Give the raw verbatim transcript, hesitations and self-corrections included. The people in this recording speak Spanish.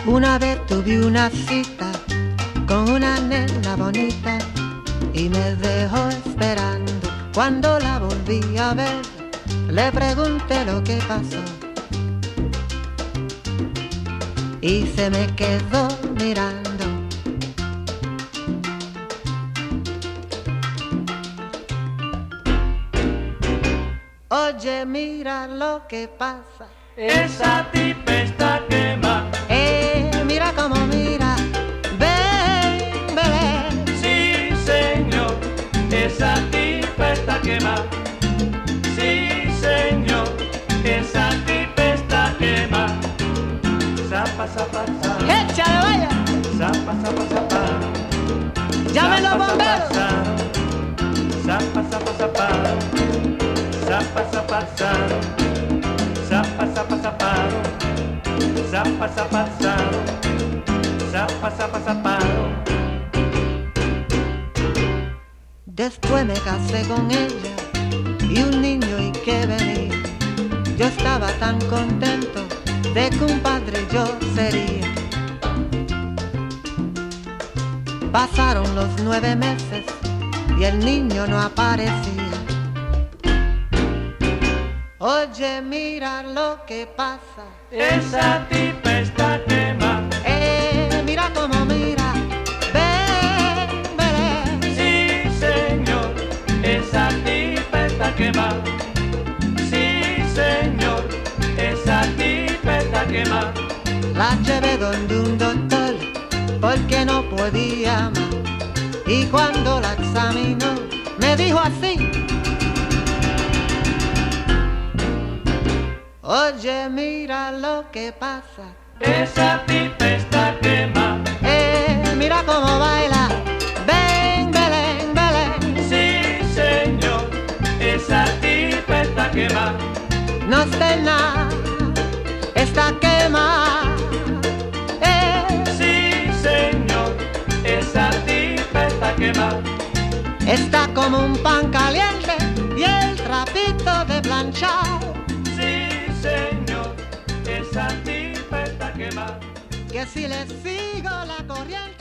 Una vez tuve una cita con una nena bonita y me dejó esperando. Cuando la volví a ver, le pregunté lo que pasó y se me quedó mirando. Oye, mira lo que pasa. Esa tipa está quema. Eh, mira cómo mira. Ven, ven. Sí, señor, esa tipa está quema. Sí, señor, esa tipa está quema. Zapa, zapa, zapa. ¡Échale, vaya! Zapa, zapa, zapa. ¡Llamen los bomberos! Zapa, zapa, zapa. Zapa, zapa, zapa. Zapa, zapa, zapa. Zapa, zapa, zapa. Zapa, zapa, zapa. Después me casé con ella y un niño y que venía. Yo estaba tan contento de que un padre yo sería. Pasaron los nueve meses y el niño no aparecía. Oye, mira lo que pasa. Esa tipa está quema. Eh, mira cómo mira. Ven, ven. Sí, señor, esa tipa está quema. Sí, señor, esa tipa está quema. La llevé donde un doctor porque no podía más. Y cuando la examinó me dijo así: oye, mira lo que pasa. Esa tipa está quema. Eh, mira cómo baila. Ven, Belén, Belén. Sí, señor, esa tipa está quema. No está en nada, está quemada. Eh, Sí, señor, esa tipa está quema. está como un pan caliente y el trapito de planchar. Sí, señor, esa tipa está quema. Que si le sigo la corriente